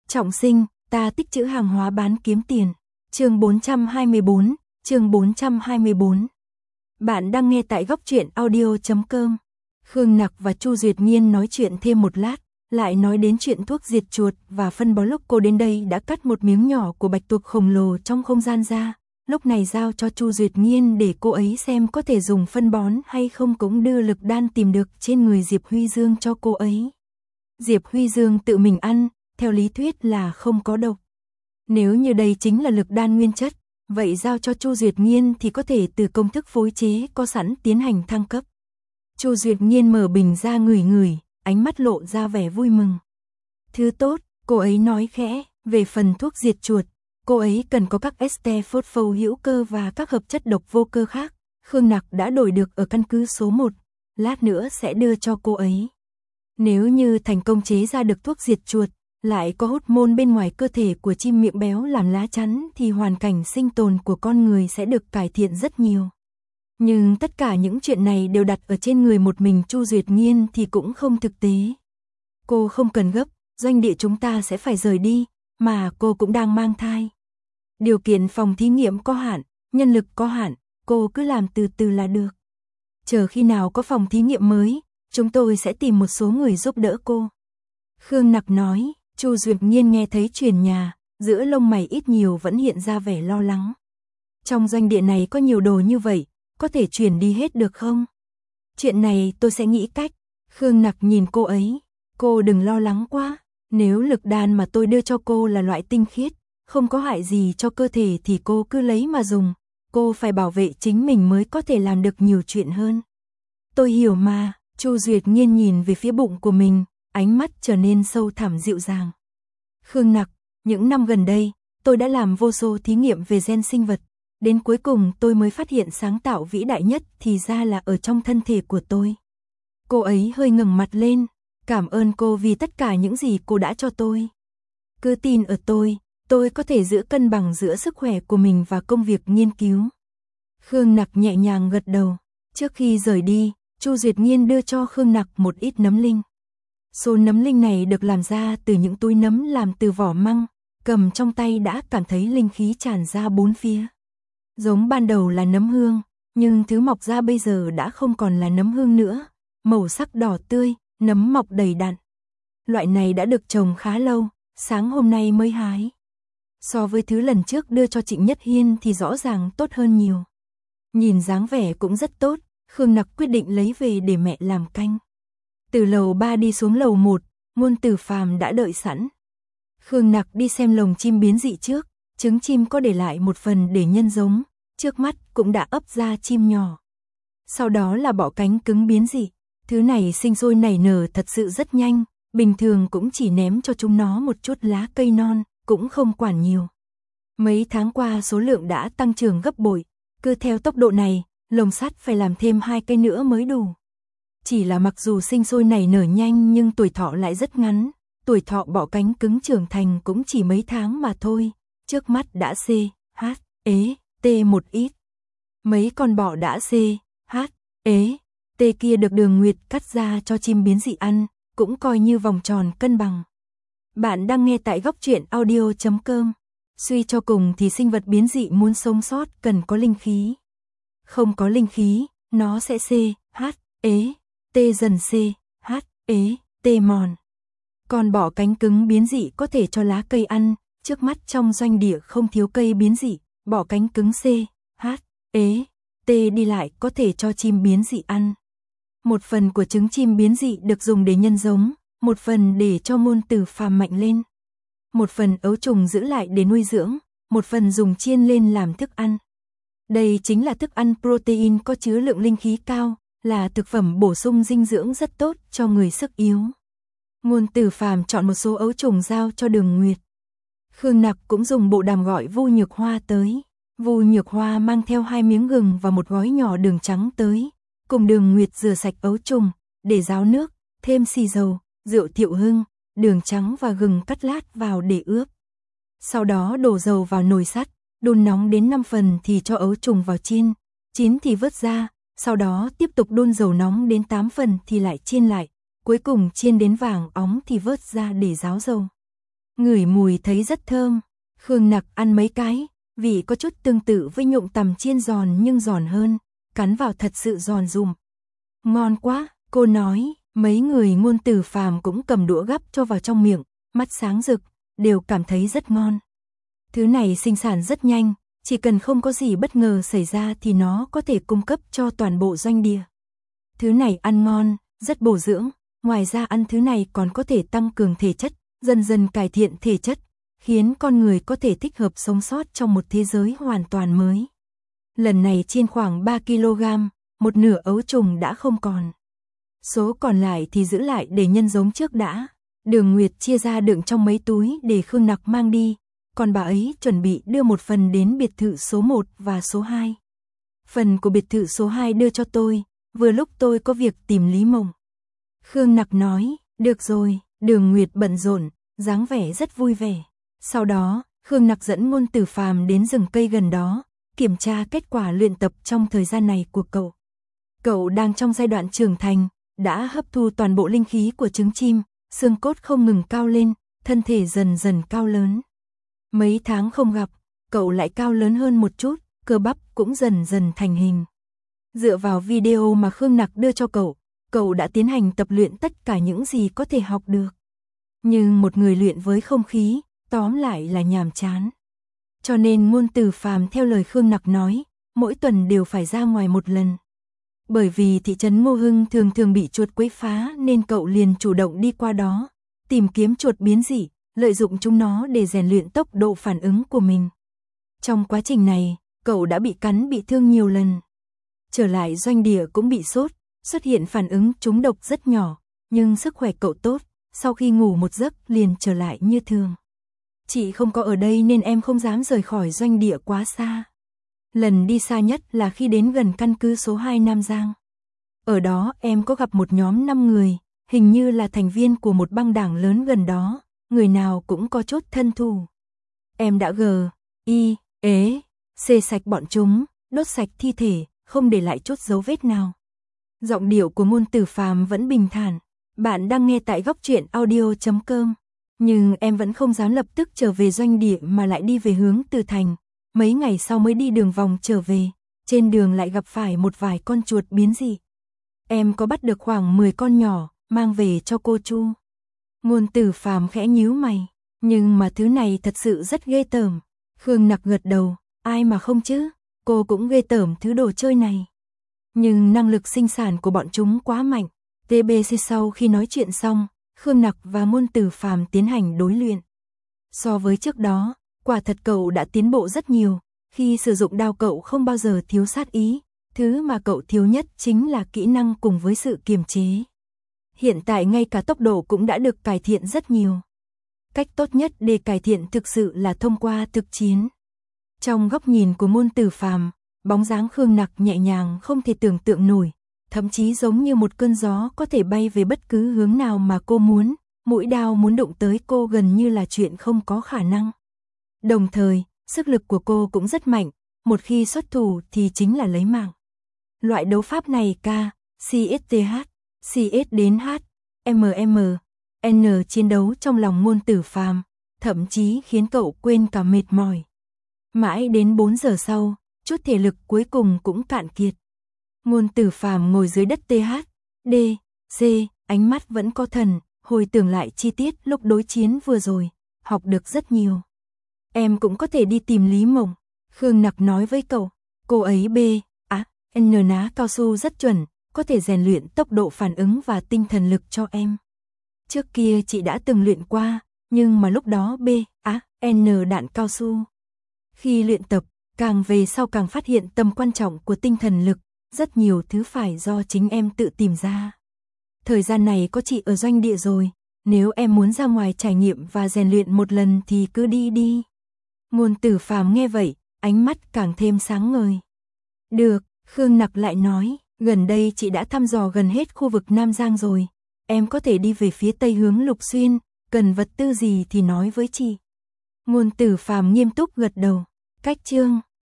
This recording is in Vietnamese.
Trọng sinh, ta tích trữ hàng hóa bán kiếm tiền. Chương 424. Bạn đang nghe tại góc truyện audio.com. Khương Nặc và Chu Duyệt Nhiên nói chuyện thêm một lát, lại nói đến chuyện thuốc diệt chuột và phân bón. Lúc cô đến đây đã cắt một miếng nhỏ của bạch tuộc khổng lồ trong không gian ra, lúc này giao cho Chu Duyệt Nhiên để cô ấy xem có thể dùng phân bón hay không, cũng đưa lực đan tìm được trên người Diệp Huy Dương cho cô ấy. Diệp Huy Dương tự mình ăn, theo lý thuyết là không có độc. Nếu như đây chính là lực đan nguyên chất, vậy giao cho Chu Duyệt Nhiên thì có thể từ công thức phối chế có sẵn tiến hành thăng cấp. Chu Duyệt Nhiên mở bình ra ngửi, ánh mắt lộ ra vẻ vui mừng. Thứ tốt, cô ấy nói khẽ, về phần thuốc diệt chuột, cô ấy cần có các ester phosphor hữu cơ và các hợp chất độc vô cơ khác. Khương Nặc đã đổi được ở căn cứ số 1, lát nữa sẽ đưa cho cô ấy. Nếu như thành công chế ra được thuốc diệt chuột, lại có hormone bên ngoài cơ thể của chim miệng béo làm lá chắn thì hoàn cảnh sinh tồn của con người sẽ được cải thiện rất nhiều. Nhưng tất cả những chuyện này đều đặt ở trên người một mình Chu Duyệt Nhiên thì cũng không thực tế. Cô không cần gấp, doanh địa chúng ta sẽ phải rời đi, mà cô cũng đang mang thai. Điều kiện phòng thí nghiệm có hạn, nhân lực có hạn, cô cứ làm từ từ là được. Chờ khi nào có phòng thí nghiệm mới, chúng tôi sẽ tìm một số người giúp đỡ cô. Khương Nặc nói. Chu Duyệt Nhiên nghe thấy chuyển nhà, giữa lông mày ít nhiều vẫn hiện ra vẻ lo lắng. Trong doanh địa này có nhiều đồ như vậy, có thể chuyển đi hết được không? Chuyện này tôi sẽ nghĩ cách. Khương Nặc nhìn cô ấy, cô đừng lo lắng quá. Nếu lực đan mà tôi đưa cho cô là loại tinh khiết, không có hại gì cho cơ thể thì cô cứ lấy mà dùng. Cô phải bảo vệ chính mình mới có thể làm được nhiều chuyện hơn. Tôi hiểu mà. Chu Duyệt Nhiên nhìn về phía bụng của mình, ánh mắt trở nên sâu thẳm dịu dàng. Khương Nặc, những năm gần đây, tôi đã làm vô số thí nghiệm về gen sinh vật. Đến cuối cùng tôi mới phát hiện sáng tạo vĩ đại nhất thì ra là ở trong thân thể của tôi. Cô ấy hơi ngẩng mặt lên, cảm ơn cô vì tất cả những gì cô đã cho tôi. Cứ tin ở tôi có thể giữ cân bằng giữa sức khỏe của mình và công việc nghiên cứu. Khương Nặc nhẹ nhàng gật đầu. Trước khi rời đi, Chu Duyệt Nhiên đưa cho Khương Nặc một ít nấm linh. Số nấm linh này được làm ra từ những túi nấm làm từ vỏ măng, cầm trong tay đã cảm thấy linh khí tràn ra bốn phía. Giống ban đầu là nấm hương, nhưng thứ mọc ra bây giờ đã không còn là nấm hương nữa, màu sắc đỏ tươi, nấm mọc đầy đặn. Loại này đã được trồng khá lâu, sáng hôm nay mới hái. So với thứ lần trước đưa cho Trịnh Nhất Hiên thì rõ ràng tốt hơn nhiều. Nhìn dáng vẻ cũng rất tốt, Khương Nặc quyết định lấy về để mẹ làm canh. Từ lầu 3 đi xuống lầu 1, Ngôn Tử Phàm đã đợi sẵn. Khương Nặc đi xem lồng chim biến dị trước, trứng chim có để lại một phần để nhân giống, trước mắt cũng đã ấp ra chim nhỏ. Sau đó là bọ cánh cứng biến dị, thứ này sinh sôi nảy nở thật sự rất nhanh, bình thường cũng chỉ ném cho chúng nó một chút lá cây non, cũng không quản nhiều. Mấy tháng qua số lượng đã tăng trưởng gấp bội, cứ theo tốc độ này, lồng sắt phải làm thêm 2 cây nữa mới đủ. Chỉ là mặc dù sinh sôi nảy nở nhanh nhưng tuổi thọ lại rất ngắn, tuổi thọ bọ cánh cứng trưởng thành cũng chỉ mấy tháng mà thôi, trước mắt đã C, H, ế, T một ít. Mấy con bọ đã C, H, ế, T kia được Đường Nguyệt cắt ra cho chim biến dị ăn, cũng coi như vòng tròn cân bằng. Bạn đang nghe tại góc truyện audio.com. Suy cho cùng thì sinh vật biến dị muốn sống sót cần có linh khí. Không có linh khí, nó sẽ C, H, ế, T dần C, H, ế, T mòn. Còn bọ cánh cứng biến dị có thể cho lá cây ăn, trước mắt trong doanh địa không thiếu cây biến dị, bọ cánh cứng C, H, ế, T đi lại có thể cho chim biến dị ăn. Một phần của trứng chim biến dị được dùng để nhân giống, một phần để cho Ngôn Tử Phàm mạnh lên. Một phần ấu trùng giữ lại để nuôi dưỡng, một phần dùng chiên lên làm thức ăn. Đây chính là thức ăn protein có chứa lượng linh khí cao, là thực phẩm bổ sung dinh dưỡng rất tốt cho người sức yếu. Ngôn Tử Phàm chọn một số ấu trùng giao cho Đường Nguyệt. Khương Nặc cũng dùng bộ đàm gọi Vu Nhược Hoa tới. Vu Nhược Hoa mang theo 2 miếng gừng và một gói nhỏ đường trắng tới, cùng Đường Nguyệt rửa sạch ấu trùng, để ráo nước, thêm xì dầu, rượu Thiệu Hưng, đường trắng và gừng cắt lát vào để ướp. Sau đó đổ dầu vào nồi sắt, đun nóng đến 5 phần thì cho ấu trùng vào chiên, chín thì vớt ra, sau đó tiếp tục đun dầu nóng đến 8 phần thì lại chiên lại, cuối cùng chiên đến vàng óng thì vớt ra để ráo dầu. ngửi mùi thấy rất thơm. Khương Nặc ăn mấy cái, vị có chút tương tự với nhộng tằm chiên giòn nhưng giòn hơn, cắn vào thật sự giòn giùm. Ngon quá, cô nói, mấy người Ngôn Tử Phàm cũng cầm đũa gắp cho vào trong miệng, mắt sáng rực, đều cảm thấy rất ngon. Thứ này sinh sản rất nhanh, chỉ cần không có gì bất ngờ xảy ra thì nó có thể cung cấp cho toàn bộ doanh địa. Thứ này ăn ngon, rất bổ dưỡng, ngoài ra ăn thứ này còn có thể tăng cường thể chất, dần dần cải thiện thể chất, khiến con người có thể thích hợp sống sót trong một thế giới hoàn toàn mới. Lần này chiên khoảng 3 kg, một nửa ấu trùng đã không còn. Số còn lại thì giữ lại để nhân giống trước đã. Đường Nguyệt chia ra đựng trong mấy túi để Khương Nặc mang đi, còn bà ấy chuẩn bị đưa một phần đến biệt thự số 1 và số 2. Phần của biệt thự số 2 đưa cho tôi, vừa lúc tôi có việc tìm Lý Mộng. Khương Nặc nói, được rồi. Đường Nguyệt bận rộn, dáng vẻ rất vui vẻ. Sau đó, Khương Nặc dẫn Ngôn Tử Phàm đến rừng cây gần đó, kiểm tra kết quả luyện tập trong thời gian này của cậu. Cậu đang trong giai đoạn trưởng thành, đã hấp thu toàn bộ linh khí của trứng chim, xương cốt không ngừng cao lên, thân thể dần dần cao lớn. Mấy tháng không gặp, cậu lại cao lớn hơn một chút, cơ bắp cũng dần dần thành hình. Dựa vào video mà Khương Nặc đưa cho cậu đã tiến hành tập luyện tất cả những gì có thể học được. Nhưng một người luyện với không khí, tóm lại là nhàm chán. Cho nên Ngôn Tử Phàm theo lời Khương Nặc nói, mỗi tuần đều phải ra ngoài một lần. Bởi vì thị trấn Ngô Hưng thường thường bị chuột quấy phá nên cậu liền chủ động đi qua đó, tìm kiếm chuột biến dị, lợi dụng chúng nó để rèn luyện tốc độ phản ứng của mình. Trong quá trình này, cậu đã bị cắn bị thương nhiều lần. Trở lại doanh địa cũng bị sốt, xuất hiện phản ứng trúng độc rất nhỏ, nhưng sức khỏe cậu tốt, sau khi ngủ một giấc liền trở lại như thường. Chị không có ở đây nên em không dám rời khỏi doanh địa quá xa. Lần đi xa nhất là khi đến gần căn cứ số 2 Nam Giang. Ở đó em có gặp một nhóm 5 người, hình như là thành viên của một băng đảng lớn gần đó, người nào cũng có chốt thân thù. Em đã xê sạch bọn chúng, đốt sạch thi thể, không để lại chút dấu vết nào. Giọng điệu của Ngôn Tử Phàm vẫn bình thản. Bạn đang nghe tại góc truyện audio.com. Nhưng em vẫn không dám lập tức trở về doanh địa mà lại đi về hướng Từ Thành. Mấy ngày sau mới đi đường vòng trở về, trên đường lại gặp phải một vài con chuột biến dị. Em có bắt được khoảng 10 con nhỏ, mang về cho cô Chu. Ngôn Tử Phàm khẽ nhíu mày, nhưng mà thứ này thật sự rất ghê tởm. Khương Nặc gật đầu, ai mà không chứ, cô cũng ghê tởm thứ đồ chơi này. Nhưng năng lực sinh sản của bọn chúng quá mạnh. TBC sau khi nói chuyện xong, Khương Nặc và Ngôn Tử Phàm tiến hành đối luyện. So với trước đó, quả thật cậu đã tiến bộ rất nhiều, khi sử dụng đao cậu không bao giờ thiếu sát ý, thứ mà cậu thiếu nhất chính là kỹ năng cùng với sự kiềm chế. Hiện tại ngay cả tốc độ cũng đã được cải thiện rất nhiều. Cách tốt nhất để cải thiện thực sự là thông qua thực chiến. Trong góc nhìn của Ngôn Tử Phàm, bóng dáng Khương Nặc nhẹ nhàng không thể tưởng tượng nổi, thậm chí giống như một cơn gió có thể bay về bất cứ hướng nào mà cô muốn, mũi đao muốn đụng tới cô gần như là chuyện không có khả năng. Đồng thời, sức lực của cô cũng rất mạnh, một khi xuất thủ thì chính là lấy mạng. Loại đấu pháp này CS đến H, N chiến đấu trong lòng Ngôn Tử Phàm, thậm chí khiến cậu quên cả mệt mỏi. Mãi đến 4 giờ sau, chút thể lực cuối cùng cũng cạn kiệt. Ngôn Tử Phàm ngồi dưới đất ánh mắt vẫn có thần, hồi tưởng lại chi tiết lúc đối chiến vừa rồi, học được rất nhiều. Em cũng có thể đi tìm Lý Mộng, Khương Nặc nói với cậu, cô ấy ná cao su rất chuẩn, có thể rèn luyện tốc độ phản ứng và tinh thần lực cho em. Trước kia chị đã từng luyện qua, nhưng mà lúc đó đạn cao su. Khi luyện tập, càng về sau càng phát hiện tầm quan trọng của tinh thần lực, rất nhiều thứ phải do chính em tự tìm ra. Thời gian này có chị ở doanh địa rồi, nếu em muốn ra ngoài trải nghiệm và rèn luyện một lần thì cứ đi. Ngôn Tử Phàm nghe vậy, ánh mắt càng thêm sáng ngời. Được, Khương Nặc lại nói, gần đây chị đã thăm dò gần hết khu vực Nam Giang rồi, em có thể đi về phía tây hướng Lục Xuyên, cần vật tư gì thì nói với chị. Ngôn Tử Phàm nghiêm túc gật đầu, cách chương